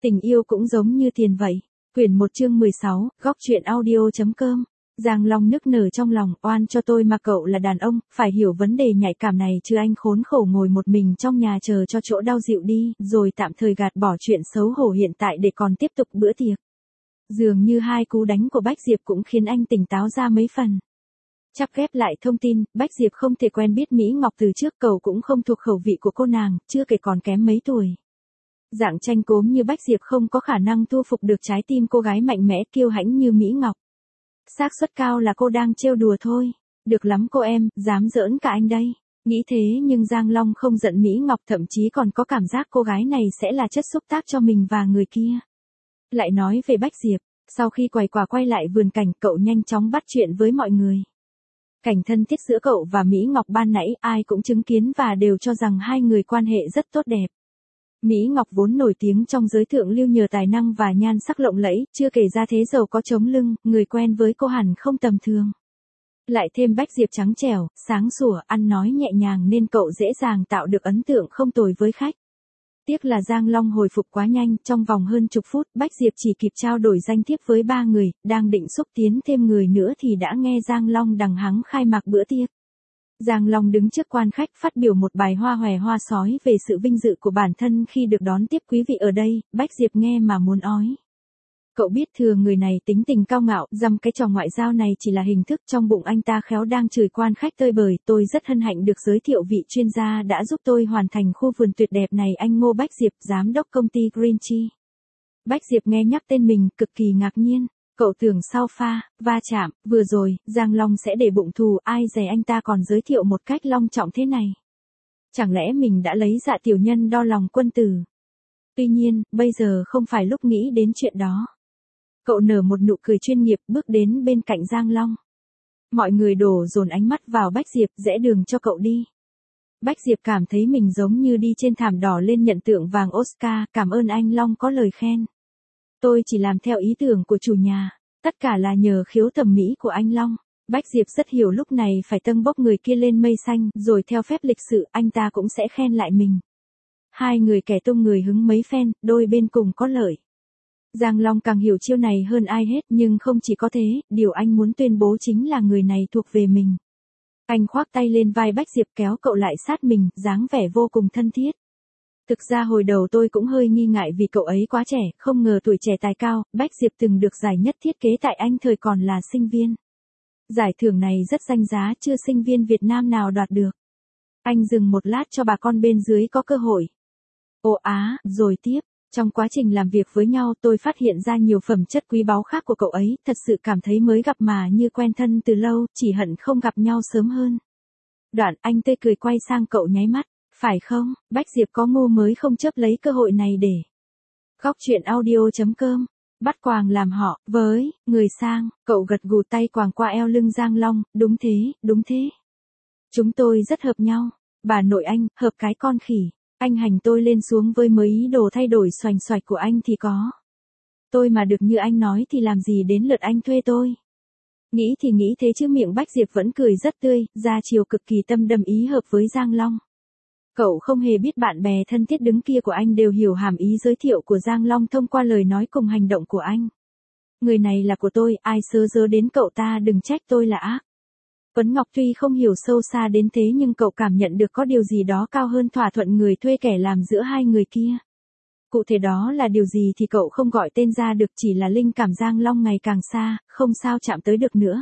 Tình yêu cũng giống như tiền vậy. Quyển 1 chương 16, góc truyện audio.com. Giang Long nức nở trong lòng, oan cho tôi mà cậu là đàn ông, phải hiểu vấn đề nhạy cảm này chứ anh khốn khổ ngồi một mình trong nhà chờ cho chỗ đau dịu đi, rồi tạm thời gạt bỏ chuyện xấu hổ hiện tại để còn tiếp tục bữa tiệc. Dường như hai cú đánh của Bách Diệp cũng khiến anh tỉnh táo ra mấy phần. Chắp ghép lại thông tin, Bách Diệp không thể quen biết Mỹ Ngọc từ trước, cậu cũng không thuộc khẩu vị của cô nàng, chưa kể còn kém mấy tuổi. Dạng tranh cốm như Bách Diệp không có khả năng thu phục được trái tim cô gái mạnh mẽ kiêu hãnh như Mỹ Ngọc. Xác suất cao là cô đang trêu đùa thôi. Được lắm cô em, dám giỡn cả anh đây. Nghĩ thế nhưng Giang Long không giận Mỹ Ngọc, thậm chí còn có cảm giác cô gái này sẽ là chất xúc tác cho mình và người kia. Lại nói về Bách Diệp, sau khi quầy quả quay lại vườn cảnh, cậu nhanh chóng bắt chuyện với mọi người. Cảnh thân thiết giữa cậu và Mỹ Ngọc ban nãy ai cũng chứng kiến và đều cho rằng hai người quan hệ rất tốt đẹp. Mỹ Ngọc vốn nổi tiếng trong giới thượng lưu nhờ tài năng và nhan sắc lộng lẫy, chưa kể ra thế giàu có chống lưng, người quen với cô hẳn không tầm thường. Lại thêm Bách Diệp trắng trẻo, sáng sủa, ăn nói nhẹ nhàng nên cậu dễ dàng tạo được ấn tượng không tồi với khách. Tiếc là Giang Long hồi phục quá nhanh, trong vòng hơn chục phút, Bách Diệp chỉ kịp trao đổi danh thiếp với 3 người, đang định xúc tiến thêm người nữa thì đã nghe Giang Long đằng hắng khai mạc bữa tiệc. Giang Long đứng trước quan khách phát biểu một bài hoa hòe hoa sói về sự vinh dự của bản thân khi được đón tiếp quý vị ở đây, Bách Diệp nghe mà muốn ói. Cậu biết thừa người này tính tình cao ngạo, dăm cái trò ngoại giao này chỉ là hình thức, trong bụng anh ta khéo đang chửi quan khách tơi bời. Tôi rất hân hạnh được giới thiệu vị chuyên gia đã giúp tôi hoàn thành khu vườn tuyệt đẹp này, anh Ngô Bách Diệp, giám đốc công ty Green Tree. Bách Diệp nghe nhắc tên mình, cực kỳ ngạc nhiên. Cậu tưởng sau pha, va chạm, vừa rồi, Giang Long sẽ để bụng thù, ai dè anh ta còn giới thiệu một cách long trọng thế này. Chẳng lẽ mình đã lấy dạ tiểu nhân đo lòng quân tử? Tuy nhiên, bây giờ không phải lúc nghĩ đến chuyện đó. Cậu nở một nụ cười chuyên nghiệp, bước đến bên cạnh Giang Long. Mọi người đổ dồn ánh mắt vào Bách Diệp, rẽ đường cho cậu đi. Bách Diệp cảm thấy mình giống như đi trên thảm đỏ lên nhận tượng vàng Oscar, cảm ơn anh Long có lời khen. Tôi chỉ làm theo ý tưởng của chủ nhà, tất cả là nhờ khiếu thẩm mỹ của anh Long. Bách Diệp rất hiểu lúc này phải tâng bốc người kia lên mây xanh, rồi theo phép lịch sự anh ta cũng sẽ khen lại mình. Hai người kẻ tung người hứng mấy phen, đôi bên cùng có lợi. Giang Long càng hiểu chiêu này hơn ai hết, nhưng không chỉ có thế, điều anh muốn tuyên bố chính là người này thuộc về mình. Anh khoác tay lên vai Bách Diệp kéo cậu lại sát mình, dáng vẻ vô cùng thân thiết. Thực ra hồi đầu tôi cũng hơi nghi ngại vì cậu ấy quá trẻ, không ngờ tuổi trẻ tài cao. Bách Diệp từng được giải nhất thiết kế tại Anh thời còn là sinh viên. Giải thưởng này rất danh giá, chưa sinh viên Việt Nam nào đoạt được. Anh dừng một lát cho bà con bên dưới có cơ hội. Ồ á, rồi tiếp. Trong quá trình làm việc với nhau tôi phát hiện ra nhiều phẩm chất quý báu khác của cậu ấy, thật sự cảm thấy mới gặp mà như quen thân từ lâu, chỉ hận không gặp nhau sớm hơn. Đoạn anh tươi cười quay sang cậu nháy mắt, phải không? Bách Diệp có ngu mới không chớp lấy cơ hội này để. Góc truyện audio.com, bắt quàng làm họ, với, người sang, cậu gật gù tay quàng qua eo lưng Giang Long, đúng thế, đúng thế. Chúng tôi rất hợp nhau, bà nội anh, hợp cái con khỉ. Anh hành tôi lên xuống với mấy ý đồ thay đổi xoành xoạch của anh thì có. Tôi mà được như anh nói thì làm gì đến lượt anh thuê tôi. Nghĩ thì nghĩ thế chứ miệng Bách Diệp vẫn cười rất tươi, ra chiều cực kỳ tâm đầm ý hợp với Giang Long. Cậu không hề biết bạn bè thân thiết đứng kia của anh đều hiểu hàm ý giới thiệu của Giang Long thông qua lời nói cùng hành động của anh. Người này là của tôi, ai sơ dớ đến cậu ta đừng trách tôi là ác. Tuấn Ngọc tuy không hiểu sâu xa đến thế nhưng cậu cảm nhận được có điều gì đó cao hơn thỏa thuận người thuê kẻ làm giữa hai người kia. Cụ thể đó là điều gì thì cậu không gọi tên ra được, chỉ là linh cảm Giang Long ngày càng xa, không sao chạm tới được nữa.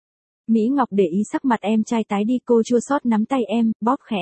Mỹ Ngọc để ý sắc mặt em trai tái đi, cô chua xót nắm tay em, bóp khẽ.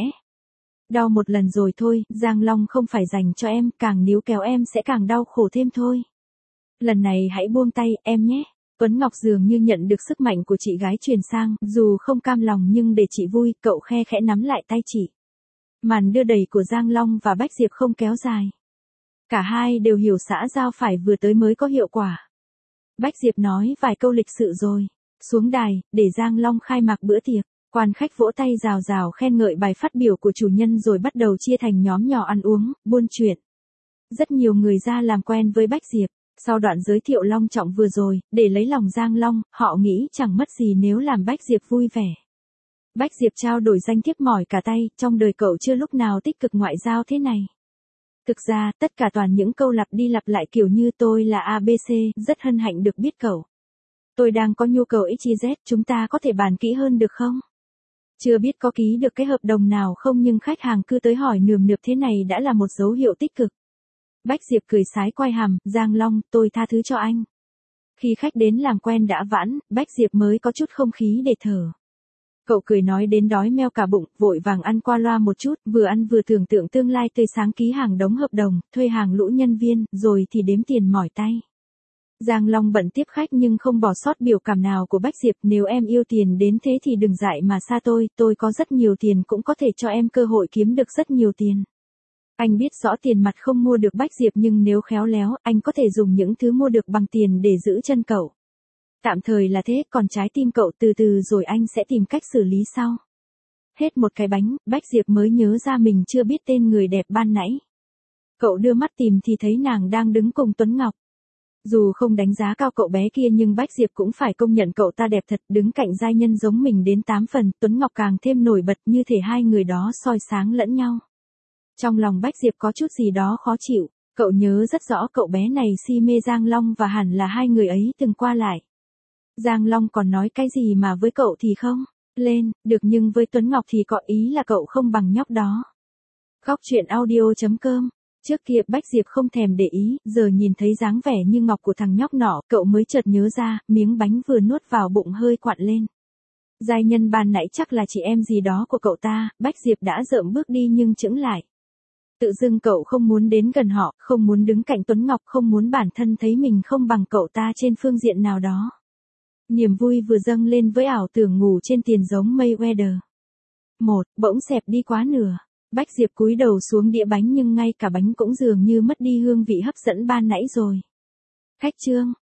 Đau một lần rồi thôi, Giang Long không phải dành cho em, càng níu kéo em sẽ càng đau khổ thêm thôi. Lần này hãy buông tay, em nhé. Tuấn Ngọc dường như nhận được sức mạnh của chị gái truyền sang, dù không cam lòng nhưng để chị vui, cậu khe khẽ nắm lại tay chị. Màn đưa đẩy của Giang Long và Bách Diệp không kéo dài. Cả hai đều hiểu xã giao phải vừa tới mới có hiệu quả. Bách Diệp nói vài câu lịch sự rồi, xuống đài, để Giang Long khai mạc bữa tiệc. Quan khách vỗ tay rào rào khen ngợi bài phát biểu của chủ nhân rồi bắt đầu chia thành nhóm nhỏ ăn uống, buôn chuyện. Rất nhiều người ra làm quen với Bách Diệp. Sau đoạn giới thiệu long trọng vừa rồi, để lấy lòng Giang Long, họ nghĩ chẳng mất gì nếu làm Bách Diệp vui vẻ. Bách Diệp trao đổi danh thiếp mỏi cả tay, trong đời cậu chưa lúc nào tích cực ngoại giao thế này. Thực ra, tất cả toàn những câu lặp đi lặp lại kiểu như tôi là ABC, rất hân hạnh được biết cậu. Tôi đang có nhu cầu XYZ, chúng ta có thể bàn kỹ hơn được không? Chưa biết có ký được cái hợp đồng nào không nhưng khách hàng cứ tới hỏi nườm nượp thế này đã là một dấu hiệu tích cực. Bách Diệp cười sái quai hàm, Giang Long, tôi tha thứ cho anh. Khi khách đến làm quen đã vãn, Bách Diệp mới có chút không khí để thở. Cậu cười nói đến đói meo cả bụng, vội vàng ăn qua loa một chút, vừa ăn vừa tưởng tượng tương lai tươi sáng, ký hàng đống hợp đồng, thuê hàng lũ nhân viên, rồi thì đếm tiền mỏi tay. Giang Long bận tiếp khách nhưng không bỏ sót biểu cảm nào của Bách Diệp, nếu em yêu tiền đến thế thì đừng dại mà xa tôi có rất nhiều tiền cũng có thể cho em cơ hội kiếm được rất nhiều tiền. Anh biết rõ tiền mặt không mua được Bách Diệp nhưng nếu khéo léo, anh có thể dùng những thứ mua được bằng tiền để giữ chân cậu. Tạm thời là thế, còn trái tim cậu từ từ rồi anh sẽ tìm cách xử lý sau. Hết một cái bánh, Bách Diệp mới nhớ ra mình chưa biết tên người đẹp ban nãy. Cậu đưa mắt tìm thì thấy nàng đang đứng cùng Tuấn Ngọc. Dù không đánh giá cao cậu bé kia nhưng Bách Diệp cũng phải công nhận cậu ta đẹp thật, đứng cạnh giai nhân giống mình đến 8 phần, Tuấn Ngọc càng thêm nổi bật, như thể hai người đó soi sáng lẫn nhau. Trong lòng Bách Diệp có chút gì đó khó chịu, cậu nhớ rất rõ cậu bé này si mê Giang Long và hẳn là hai người ấy từng qua lại. Giang Long còn nói cái gì mà với cậu thì không lên được nhưng với Tuấn Ngọc thì có ý là cậu không bằng nhóc đó. Góc truyện audio.com. Trước kia Bách Diệp không thèm để ý, giờ nhìn thấy dáng vẻ như ngọc của thằng nhóc nọ, cậu mới chợt nhớ ra, miếng bánh vừa nuốt vào bụng hơi quặn lên. Giai nhân ban nãy chắc là chị em gì đó của cậu ta, Bách Diệp đã rợm bước đi nhưng chững lại. Tự dưng cậu không muốn đến gần họ, không muốn đứng cạnh Tuấn Ngọc, không muốn bản thân thấy mình không bằng cậu ta trên phương diện nào đó. Niềm vui vừa dâng lên với ảo tưởng ngủ trên tiền giống Mayweather. Bỗng xẹp đi quá nửa. Bách Diệp cúi đầu xuống đĩa bánh nhưng ngay cả bánh cũng dường như mất đi hương vị hấp dẫn ban nãy rồi. Khách trương,